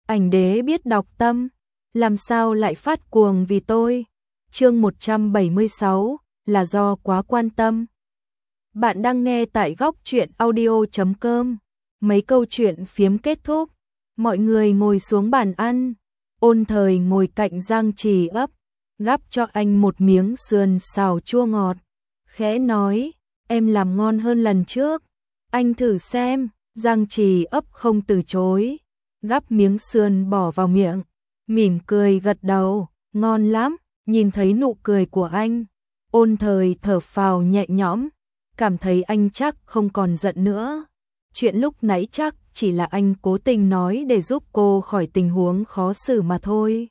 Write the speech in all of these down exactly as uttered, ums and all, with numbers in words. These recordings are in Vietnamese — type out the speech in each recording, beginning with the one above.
ảnh đế biết đọc tâm, làm sao lại phát cuồng vì tôi. Chương một trăm bảy mươi sáu, là do quá quan tâm. Bạn đang nghe tại góc truyện audio chấm com. Mấy câu chuyện phiếm kết thúc, mọi người ngồi xuống bàn ăn. Ôn Thời ngồi cạnh Giang Trì ấp, gắp cho anh một miếng sườn xào chua ngọt, khẽ nói, em làm ngon hơn lần trước, anh thử xem. Giang Trì ấp không từ chối, gắp miếng sườn bỏ vào miệng, mỉm cười gật đầu, ngon lắm. Nhìn thấy nụ cười của anh, Ôn Thời thở phào nhẹ nhõm, cảm thấy anh chắc không còn giận nữa. Chuyện lúc nãy chắc chỉ là anh cố tình nói để giúp cô khỏi tình huống khó xử mà thôi.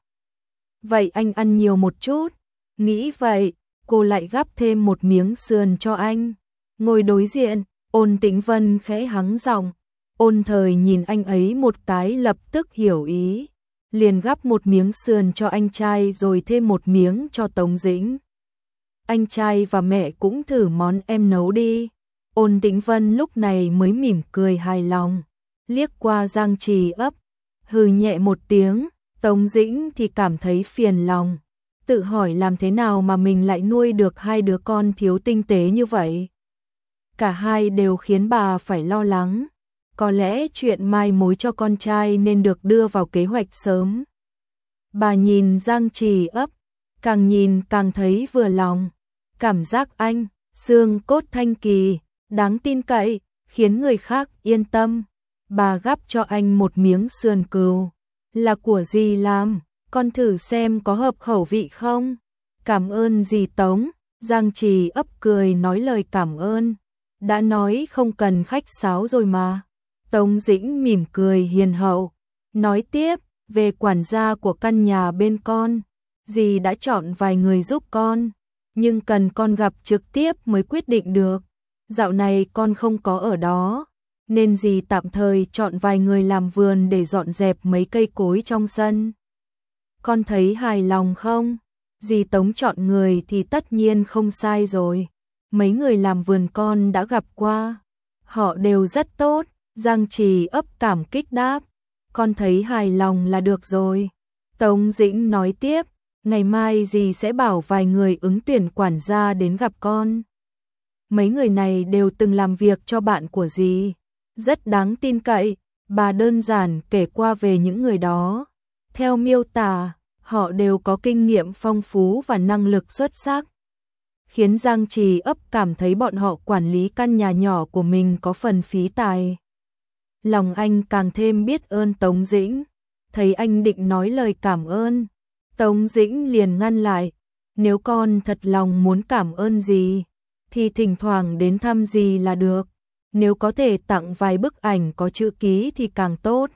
Vậy anh ăn nhiều một chút. Nghĩ vậy, cô lại gắp thêm một miếng sườn cho anh. Ngồi đối diện, Ôn Tĩnh Vân khẽ hắng giọng. Ôn Thời nhìn anh ấy một cái lập tức hiểu ý, liền gắp một miếng sườn cho anh trai rồi thêm một miếng cho Tống Dĩnh. Anh trai và mẹ cũng thử món em nấu đi. Ôn Tĩnh Vân lúc này mới mỉm cười hài lòng, liếc qua Giang Trì ấp, hừ nhẹ một tiếng. Tống Dĩnh thì cảm thấy phiền lòng, tự hỏi làm thế nào mà mình lại nuôi được hai đứa con thiếu tinh tế như vậy. Cả hai đều khiến bà phải lo lắng. Có lẽ chuyện mai mối cho con trai nên được đưa vào kế hoạch sớm. Bà nhìn Giang Trì ấp, càng nhìn càng thấy vừa lòng. Cảm giác anh, xương cốt thanh kỳ, đáng tin cậy, khiến người khác yên tâm. Bà gắp cho anh một miếng sườn cừu. Là của dì làm, con thử xem có hợp khẩu vị không? Cảm ơn dì Tống. Giang Trì ấp cười nói lời cảm ơn. Đã nói không cần khách sáo rồi mà. Tống Dĩnh mỉm cười hiền hậu, nói tiếp, về quản gia của căn nhà bên con, dì đã chọn vài người giúp con, nhưng cần con gặp trực tiếp mới quyết định được. Dạo này con không có ở đó, nên dì tạm thời chọn vài người làm vườn để dọn dẹp mấy cây cối trong sân. Con thấy hài lòng không? Dì Tống chọn người thì tất nhiên không sai rồi. Mấy người làm vườn con đã gặp qua, họ đều rất tốt. Giang Trì ấp cảm kích đáp, con thấy hài lòng là được rồi. Tống Dĩnh nói tiếp, ngày mai dì sẽ bảo vài người ứng tuyển quản gia đến gặp con. Mấy người này đều từng làm việc cho bạn của dì, rất đáng tin cậy. Bà đơn giản kể qua về những người đó. Theo miêu tả, họ đều có kinh nghiệm phong phú và năng lực xuất sắc, khiến Giang Trì ấp cảm thấy bọn họ quản lý căn nhà nhỏ của mình có phần phí tài. Lòng anh càng thêm biết ơn Tống Dĩnh, thấy anh định nói lời cảm ơn, Tống Dĩnh liền ngăn lại, nếu con thật lòng muốn cảm ơn dì, thì thỉnh thoảng đến thăm dì là được, nếu có thể tặng vài bức ảnh có chữ ký thì càng tốt.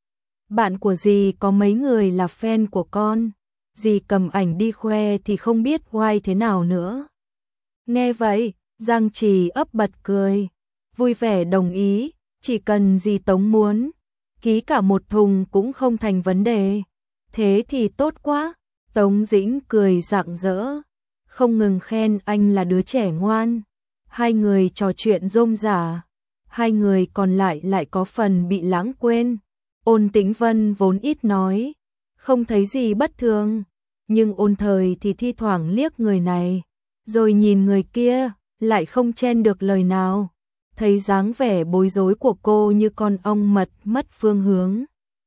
Bạn của dì có mấy người là fan của con, dì cầm ảnh đi khoe thì không biết oai thế nào nữa. Nghe vậy, Giang Trì ấp bật cười, vui vẻ đồng ý. Chỉ cần dì Tống muốn, ký cả một thùng cũng không thành vấn đề. Thế thì tốt quá. Tống Dĩnh cười rạng rỡ, không ngừng khen anh là đứa trẻ ngoan. Hai người trò chuyện rôm rả, hai người còn lại lại có phần bị lãng quên. Ôn Tĩnh Vân vốn ít nói, không thấy gì bất thường, nhưng Ôn Thời thì thi thoảng liếc người này, rồi nhìn người kia, lại không chen được lời nào. Thấy dáng vẻ bối rối của cô như con ong mật mất phương hướng.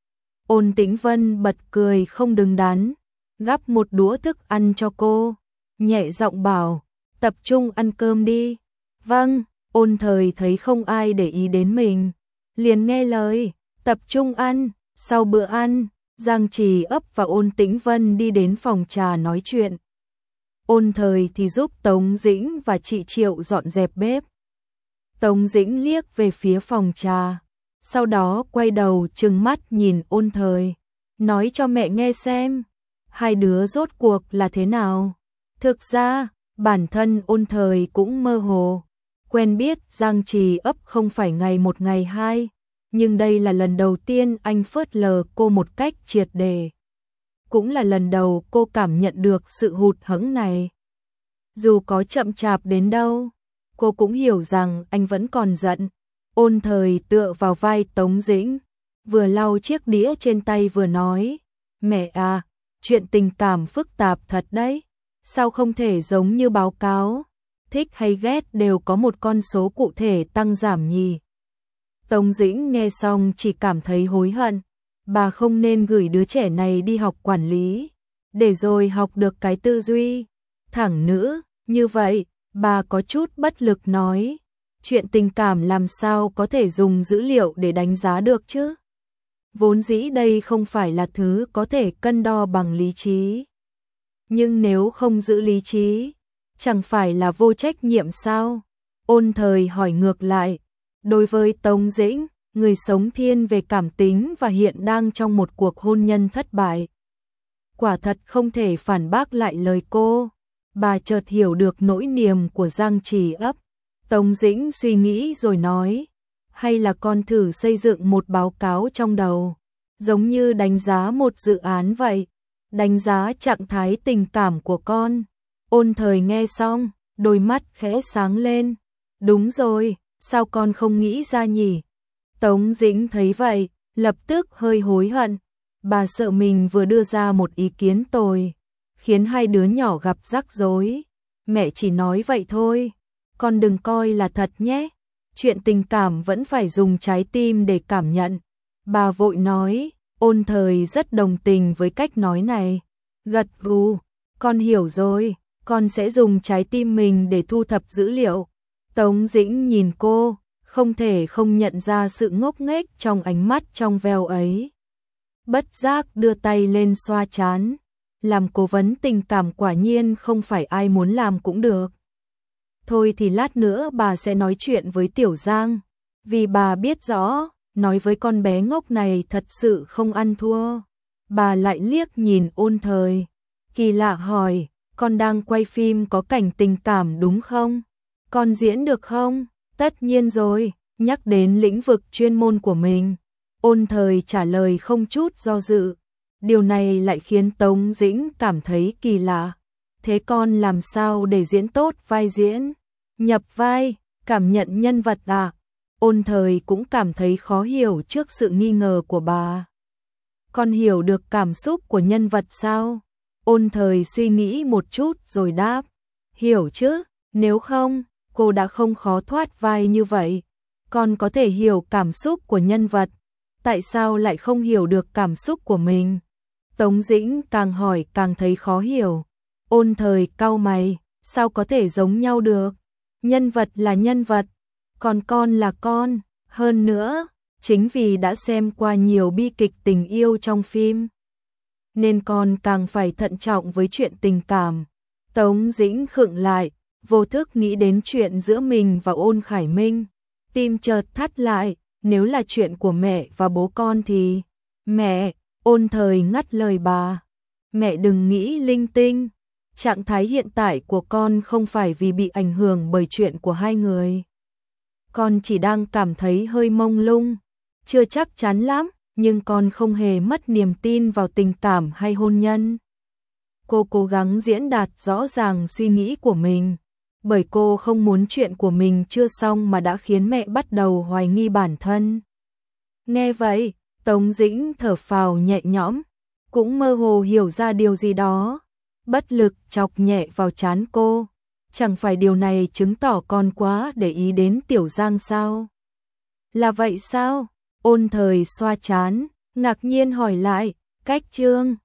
Ôn Tĩnh Vân bật cười không đứng đắn, gắp một đũa thức ăn cho cô, nhẹ giọng bảo, tập trung ăn cơm đi. Vâng. Ôn Thời thấy không ai để ý đến mình, liền nghe lời, tập trung ăn. Sau bữa ăn, Giang Trì ấp và Ôn Tĩnh Vân đi đến phòng trà nói chuyện. Ôn Thời thì giúp Tống Dĩnh và chị Triệu dọn dẹp bếp. Tống Dĩnh liếc về phía phòng trà, sau đó quay đầu trừng mắt nhìn Ôn Thời, nói cho mẹ nghe xem, hai đứa rốt cuộc là thế nào. Thực ra, bản thân Ôn Thời cũng mơ hồ, quen biết Giang Trì ấp không phải ngày một ngày hai, nhưng đây là lần đầu tiên anh phớt lờ cô một cách triệt để. Cũng là lần đầu cô cảm nhận được sự hụt hẫng này. Dù có chậm chạp đến đâu, cô cũng hiểu rằng anh vẫn còn giận. Ôn Thời tựa vào vai Tống Dĩnh, vừa lau chiếc đĩa trên tay vừa nói, mẹ à, chuyện tình cảm phức tạp thật đấy, sao không thể giống như báo cáo, thích hay ghét đều có một con số cụ thể tăng giảm nhỉ. Tống Dĩnh nghe xong chỉ cảm thấy hối hận, bà không nên gửi đứa trẻ này đi học quản lý, để rồi học được cái tư duy thẳng nữ, như vậy, bà có chút bất lực nói, chuyện tình cảm làm sao có thể dùng dữ liệu để đánh giá được chứ? Vốn dĩ đây không phải là thứ có thể cân đo bằng lý trí. Nhưng nếu không giữ lý trí, chẳng phải là vô trách nhiệm sao? Ôn Thời hỏi ngược lại, đối với Tống Dĩnh, người sống thiên về cảm tính và hiện đang trong một cuộc hôn nhân thất bại. Quả thật không thể phản bác lại lời cô, bà chợt hiểu được nỗi niềm của Giang Trì ấp. Tống Dĩnh suy nghĩ rồi nói, hay là con thử xây dựng một báo cáo trong đầu, giống như đánh giá một dự án vậy, đánh giá trạng thái tình cảm của con. Ôn Thời nghe xong, đôi mắt khẽ sáng lên, đúng rồi, sao con không nghĩ ra nhỉ? Tống Dĩnh thấy vậy, lập tức hơi hối hận, bà sợ mình vừa đưa ra một ý kiến tồi, khiến hai đứa nhỏ gặp rắc rối. Mẹ chỉ nói vậy thôi, con đừng coi là thật nhé, chuyện tình cảm vẫn phải dùng trái tim để cảm nhận. Bà vội nói, Ôn Thời rất đồng tình với cách nói này, gật gù, con hiểu rồi, con sẽ dùng trái tim mình để thu thập dữ liệu. Tống Dĩnh nhìn cô, không thể không nhận ra sự ngốc nghếch trong ánh mắt trong veo ấy. Bất giác đưa tay lên xoa trán, làm cố vấn tình cảm quả nhiên không phải ai muốn làm cũng được. Thôi thì lát nữa bà sẽ nói chuyện với Tiểu Giang, vì bà biết rõ, nói với con bé ngốc này thật sự không ăn thua. Bà lại liếc nhìn Ôn Thời, kỳ lạ hỏi, con đang quay phim có cảnh tình cảm đúng không? Con diễn được không? Tất nhiên rồi, nhắc đến lĩnh vực chuyên môn của mình. Ôn Thời trả lời không chút do dự. Điều này lại khiến Tống Dĩnh cảm thấy kỳ lạ. Thế con làm sao để diễn tốt vai diễn? Nhập vai, cảm nhận nhân vật à? Ôn Thời cũng cảm thấy khó hiểu trước sự nghi ngờ của bà. Con hiểu được cảm xúc của nhân vật sao? Ôn Thời suy nghĩ một chút rồi đáp. Hiểu chứ, nếu không, cô đã không khó thoát vai như vậy. Con có thể hiểu cảm xúc của nhân vật, tại sao lại không hiểu được cảm xúc của mình? Tống Dĩnh càng hỏi càng thấy khó hiểu. Ôn Thời cau mày, sao có thể giống nhau được? Nhân vật là nhân vật, còn con là con. Hơn nữa, chính vì đã xem qua nhiều bi kịch tình yêu trong phim, nên con càng phải thận trọng với chuyện tình cảm. Tống Dĩnh khựng lại, vô thức nghĩ đến chuyện giữa mình và Ôn Khải Minh. Tim chợt thắt lại, nếu là chuyện của mẹ và bố con thì... Mẹ, Ôn Thời ngắt lời bà. Mẹ đừng nghĩ linh tinh. Trạng thái hiện tại của con không phải vì bị ảnh hưởng bởi chuyện của hai người. Con chỉ đang cảm thấy hơi mông lung, chưa chắc chắn lắm, nhưng con không hề mất niềm tin vào tình cảm hay hôn nhân. Cô cố gắng diễn đạt rõ ràng suy nghĩ của mình, bởi cô không muốn chuyện của mình chưa xong mà đã khiến mẹ bắt đầu hoài nghi bản thân. Nghe vậy, Tống Dĩnh thở phào nhẹ nhõm, cũng mơ hồ hiểu ra điều gì đó, bất lực chọc nhẹ vào trán cô. Chẳng phải điều này chứng tỏ con quá để ý đến Tiểu Giang sao? Là vậy sao? Ôn Thời xoa trán, ngạc nhiên hỏi lại, cách Trương,